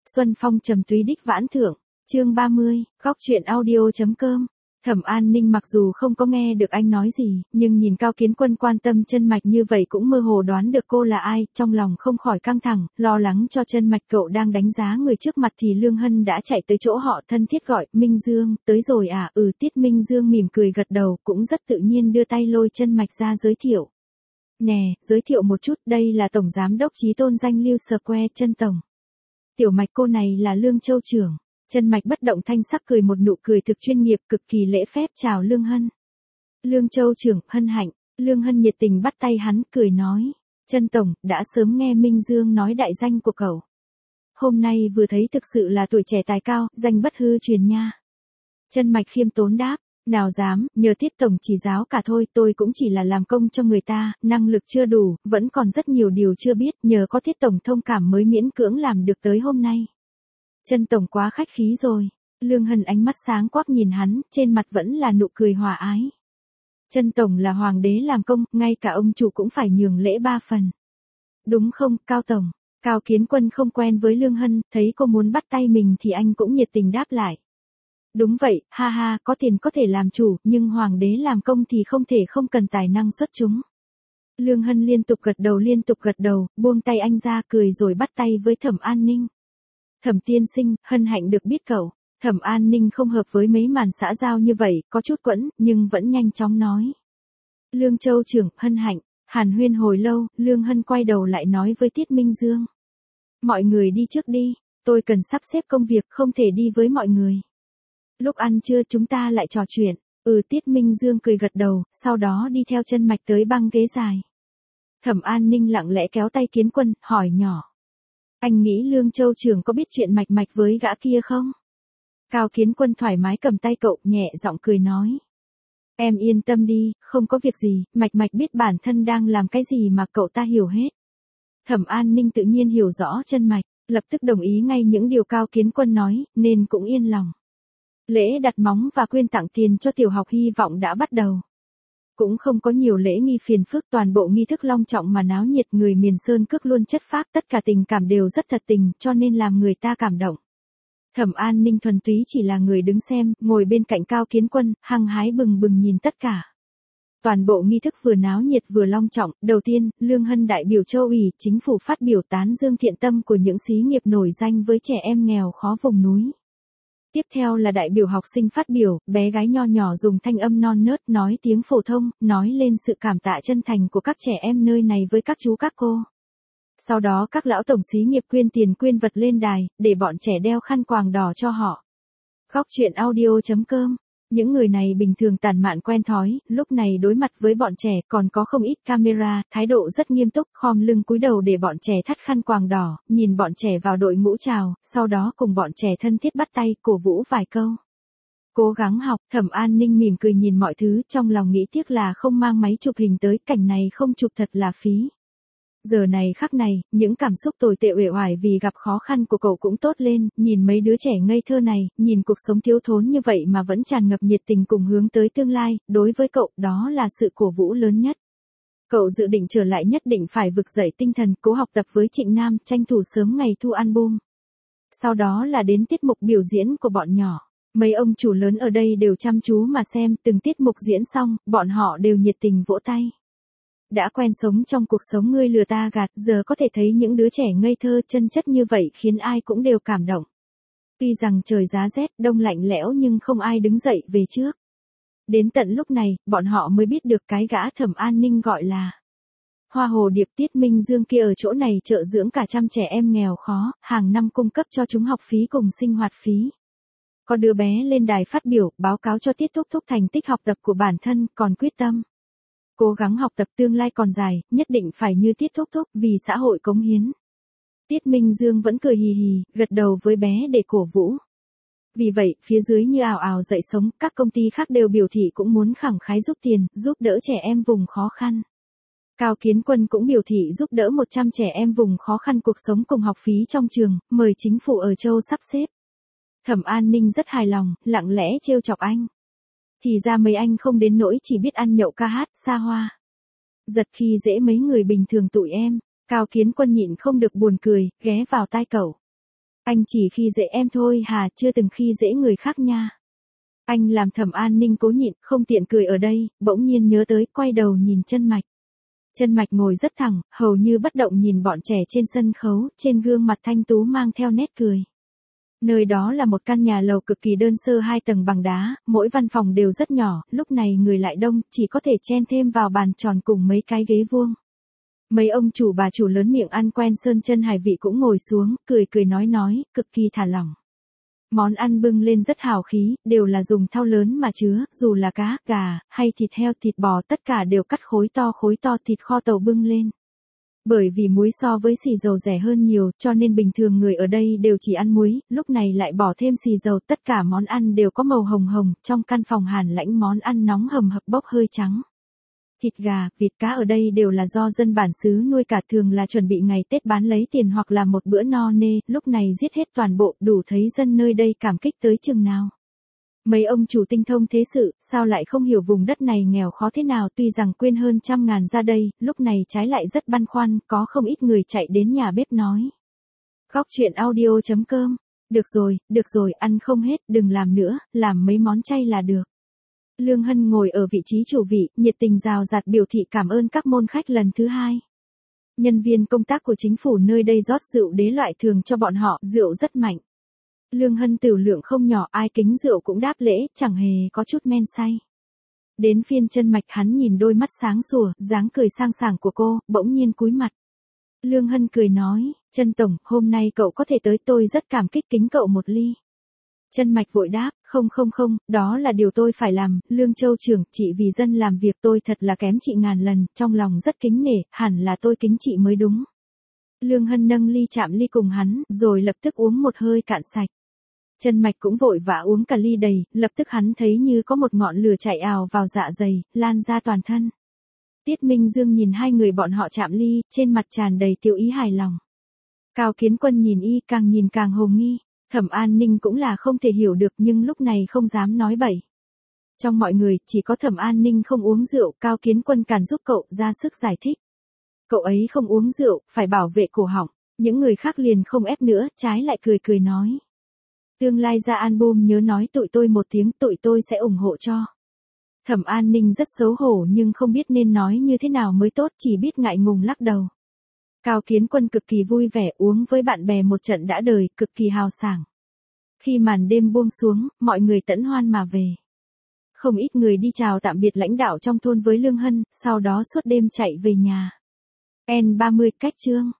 Xuân phong trầm túy đích vãn thượng, chương 30, góc truyện audio.com. Thẩm An Ninh mặc dù không có nghe được anh nói gì, nhưng nhìn Cao Kiến Quân quan tâm Chân Mạch như vậy cũng mơ hồ đoán được cô là ai, trong lòng không khỏi căng thẳng, lo lắng cho Chân Mạch. Cậu đang đánh giá người trước mặt thì Lương Hân đã chạy tới chỗ họ, thân thiết gọi, Minh Dương, tới rồi à? Tiết Minh Dương mỉm cười gật đầu, cũng rất tự nhiên đưa tay lôi Chân Mạch ra giới thiệu. Nè, giới thiệu một chút, đây là Tổng Giám đốc Chí Tôn danh Lưu Square, Chân Tổng. Tiểu Mạch cô này là Lương Châu trưởng. Chân Mạch bất động thanh sắc cười một nụ cười thực chuyên nghiệp, cực kỳ lễ phép chào Lương Hân. Lương Châu trưởng, hân hạnh. Lương Hân nhiệt tình bắt tay hắn, cười nói. Chân Tổng, đã sớm nghe Minh Dương nói đại danh của cậu. Hôm nay vừa thấy thực sự là tuổi trẻ tài cao, danh bất hư truyền nha. Chân Mạch khiêm tốn đáp. Nào dám, nhờ Tiết Tổng chỉ giáo cả thôi, tôi cũng chỉ là làm công cho người ta, năng lực chưa đủ, vẫn còn rất nhiều điều chưa biết, nhờ có Tiết Tổng thông cảm mới miễn cưỡng làm được tới hôm nay. Chân Tổng quá khách khí rồi. Lương Hân ánh mắt sáng quắc nhìn hắn, trên mặt vẫn là nụ cười hòa ái. Chân Tổng là hoàng đế làm công, ngay cả ông chủ cũng phải nhường lễ 3 phần. Đúng không, Cao Tổng? Cao Kiến Quân không quen với Lương Hân, thấy cô muốn bắt tay mình thì anh cũng nhiệt tình đáp lại. Đúng vậy, ha ha, có tiền có thể làm chủ, nhưng hoàng đế làm công thì không thể không cần tài năng xuất chúng. Lương Hân liên tục gật đầu, buông tay anh ra cười rồi bắt tay với Thẩm An Ninh. Thẩm tiên sinh, hân hạnh được biết cậu. Thẩm An Ninh không hợp với mấy màn xã giao như vậy, có chút quẫn, nhưng vẫn nhanh chóng nói. Lương Châu trưởng, hân hạnh. Hàn huyên hồi lâu, Lương Hân quay đầu lại nói với Tiết Minh Dương. Mọi người đi trước đi, tôi cần sắp xếp công việc, không thể đi với mọi người. Lúc ăn trưa chúng ta lại trò chuyện. Tiết Minh Dương cười gật đầu, sau đó đi theo Chân Mạch tới băng ghế dài. Thẩm An Ninh lặng lẽ kéo tay Kiến Quân, hỏi nhỏ. Anh nghĩ Lương Châu trưởng có biết chuyện Mạch với gã kia không? Cao Kiến Quân thoải mái cầm tay cậu, nhẹ giọng cười nói. Em yên tâm đi, không có việc gì, Mạch biết bản thân đang làm cái gì mà cậu ta hiểu hết. Thẩm An Ninh tự nhiên hiểu rõ Chân Mạch, lập tức đồng ý ngay những điều Cao Kiến Quân nói, nên cũng yên lòng. Lễ đặt móng và quyên tặng tiền cho tiểu học hy vọng đã bắt đầu. Cũng không có nhiều lễ nghi phiền phức, toàn bộ nghi thức long trọng mà náo nhiệt, người miền Sơn Cước luôn chất phác, tất cả tình cảm đều rất thật tình, cho nên làm người ta cảm động. Thẩm An Ninh thuần túy chỉ là người đứng xem, ngồi bên cạnh Cao Kiến Quân, hăng hái bừng bừng nhìn tất cả. Toàn bộ nghi thức vừa náo nhiệt vừa long trọng, đầu tiên, Lương Hân đại biểu Châu ủy, chính phủ phát biểu tán dương thiện tâm của những xí nghiệp nổi danh với trẻ em nghèo khó vùng núi. Tiếp theo là đại biểu học sinh phát biểu, bé gái nho nhỏ dùng thanh âm non nớt nói tiếng phổ thông, nói lên sự cảm tạ chân thành của các trẻ em nơi này với các chú các cô. Sau đó các lão tổng xí nghiệp quyên tiền quyên vật lên đài, để bọn trẻ đeo khăn quàng đỏ cho họ. Góc truyện audio.com. Những người này bình thường tản mạn quen thói, lúc này đối mặt với bọn trẻ còn có không ít camera, thái độ rất nghiêm túc, khom lưng cúi đầu để bọn trẻ thắt khăn quàng đỏ, nhìn bọn trẻ vào đội ngũ chào, sau đó cùng bọn trẻ thân thiết bắt tay, cổ vũ vài câu. Cố gắng học, Thẩm An Ninh mỉm cười nhìn mọi thứ, trong lòng nghĩ tiếc là không mang máy chụp hình tới, cảnh này không chụp thật là phí. Giờ này khắc này, những cảm xúc tồi tệ uể oải vì gặp khó khăn của cậu cũng tốt lên, nhìn mấy đứa trẻ ngây thơ này, nhìn cuộc sống thiếu thốn như vậy mà vẫn tràn ngập nhiệt tình cùng hướng tới tương lai, đối với cậu, đó là sự cổ vũ lớn nhất. Cậu dự định trở lại nhất định phải vực dậy tinh thần, cố học tập với Trịnh Nam, tranh thủ sớm ngày thu album. Sau đó là đến tiết mục biểu diễn của bọn nhỏ. Mấy ông chủ lớn ở đây đều chăm chú mà xem, từng tiết mục diễn xong, bọn họ đều nhiệt tình vỗ tay. Đã quen sống trong cuộc sống ngươi lừa ta gạt, giờ có thể thấy những đứa trẻ ngây thơ chân chất như vậy khiến ai cũng đều cảm động. Tuy rằng trời giá rét, đông lạnh lẽo nhưng không ai đứng dậy về trước. Đến tận lúc này, bọn họ mới biết được cái gã Thẩm An Ninh gọi là Hoa Hồ Điệp. Tiết Minh Dương kia ở chỗ này trợ dưỡng cả trăm trẻ em nghèo khó, hàng năm cung cấp cho chúng học phí cùng sinh hoạt phí. Có đứa bé lên đài phát biểu, báo cáo cho Tiết Thúc Thúc thành tích học tập của bản thân, còn quyết tâm cố gắng học tập, tương lai còn dài, nhất định phải như Tiết Thúc Thúc, vì xã hội cống hiến. Tiết Minh Dương vẫn cười hì hì, gật đầu với bé để cổ vũ. Vì vậy, phía dưới như ào ào dậy sống, các công ty khác đều biểu thị cũng muốn khẳng khái giúp tiền, giúp đỡ trẻ em vùng khó khăn. Cao Kiến Quân cũng biểu thị giúp đỡ 100 trẻ em vùng khó khăn cuộc sống cùng học phí trong trường, mời chính phủ ở châu sắp xếp. Thẩm An Ninh rất hài lòng, lặng lẽ trêu chọc anh. Thì ra mấy anh không đến nỗi chỉ biết ăn nhậu ca hát, xa hoa. Giật khi dễ mấy người bình thường tụi em. Cao Kiến Quân nhịn không được buồn cười, ghé vào tai cậu. Anh chỉ khi dễ em thôi hà, chưa từng khi dễ người khác nha. Anh làm Thẩm An Ninh cố nhịn, không tiện cười ở đây, bỗng nhiên nhớ tới, quay đầu nhìn Chân Mạch. Chân Mạch ngồi rất thẳng, hầu như bất động nhìn bọn trẻ trên sân khấu, trên gương mặt thanh tú mang theo nét cười. Nơi đó là một căn nhà lầu cực kỳ đơn sơ 2 tầng bằng đá, mỗi văn phòng đều rất nhỏ, lúc này người lại đông, chỉ có thể chen thêm vào bàn tròn cùng mấy cái ghế vuông. Mấy ông chủ bà chủ lớn miệng ăn quen sơn chân hải vị cũng ngồi xuống, cười cười nói, cực kỳ thả lỏng. Món ăn bưng lên rất hào khí, đều là dùng thau lớn mà chứa, dù là cá, gà, hay thịt heo, thịt bò tất cả đều cắt khối to thịt kho tàu bưng lên. Bởi vì muối so với xì dầu rẻ hơn nhiều, cho nên bình thường người ở đây đều chỉ ăn muối, lúc này lại bỏ thêm xì dầu, tất cả món ăn đều có màu hồng hồng, trong căn phòng hàn lãnh món ăn nóng hầm hập bốc hơi trắng. Thịt gà, vịt cá ở đây đều là do dân bản xứ nuôi cả, thường là chuẩn bị ngày Tết bán lấy tiền hoặc là một bữa no nê, lúc này giết hết toàn bộ, đủ thấy dân nơi đây cảm kích tới chừng nào. Mấy ông chủ tinh thông thế sự, sao lại không hiểu vùng đất này nghèo khó thế nào, tuy rằng quên hơn 100.000 ra đây, lúc này trái lại rất băn khoăn, có không ít người chạy đến nhà bếp nói. Góc chuyện audio.com. Được rồi, ăn không hết, đừng làm nữa, làm mấy món chay là được. Lương Hân ngồi ở vị trí chủ vị, nhiệt tình rào rạt biểu thị cảm ơn các môn khách lần thứ 2. Nhân viên công tác của chính phủ nơi đây rót rượu đế loại thường cho bọn họ, rượu rất mạnh. Lương Hân tiểu lượng không nhỏ, ai kính rượu cũng đáp lễ, chẳng hề có chút men say. Đến phiên Chân Mạch, hắn nhìn đôi mắt sáng sủa, dáng cười sang sảng của cô, bỗng nhiên cúi mặt. Lương Hân cười nói, Chân tổng, hôm nay cậu có thể tới, tôi rất cảm kích, kính cậu một ly. Chân Mạch vội đáp, không, đó là điều tôi phải làm, Lương Châu trưởng, chị vì dân làm việc, tôi thật là kém chị ngàn lần, trong lòng rất kính nể, hẳn là tôi kính chị mới đúng. Lương Hân nâng ly chạm ly cùng hắn, rồi lập tức uống một hơi cạn sạch. Chân Mạch cũng vội vã uống cả ly đầy, lập tức hắn thấy như có một ngọn lửa chạy ào vào dạ dày, lan ra toàn thân. Tiết Minh Dương nhìn hai người bọn họ chạm ly, trên mặt tràn đầy tiêu ý hài lòng. Cao Kiến Quân nhìn y, càng nhìn càng hồ nghi. Thẩm An Ninh cũng là không thể hiểu được, nhưng lúc này không dám nói bậy. Trong mọi người, chỉ có Thẩm An Ninh không uống rượu, Cao Kiến Quân càn giúp cậu ra sức giải thích. Cậu ấy không uống rượu, phải bảo vệ cổ họng. Những người khác liền không ép nữa, trái lại cười nói. Tương lai ra album nhớ nói tụi tôi một tiếng, tụi tôi sẽ ủng hộ cho. Thẩm An Ninh rất xấu hổ nhưng không biết nên nói như thế nào mới tốt, chỉ biết ngại ngùng lắc đầu. Cao Kiến Quân cực kỳ vui vẻ, uống với bạn bè một trận đã đời, cực kỳ hào sảng. Khi màn đêm buông xuống, mọi người tẫn hoan mà về. Không ít người đi chào tạm biệt lãnh đạo trong thôn với Lương Hân, sau đó suốt đêm chạy về nhà. N30 cách chương.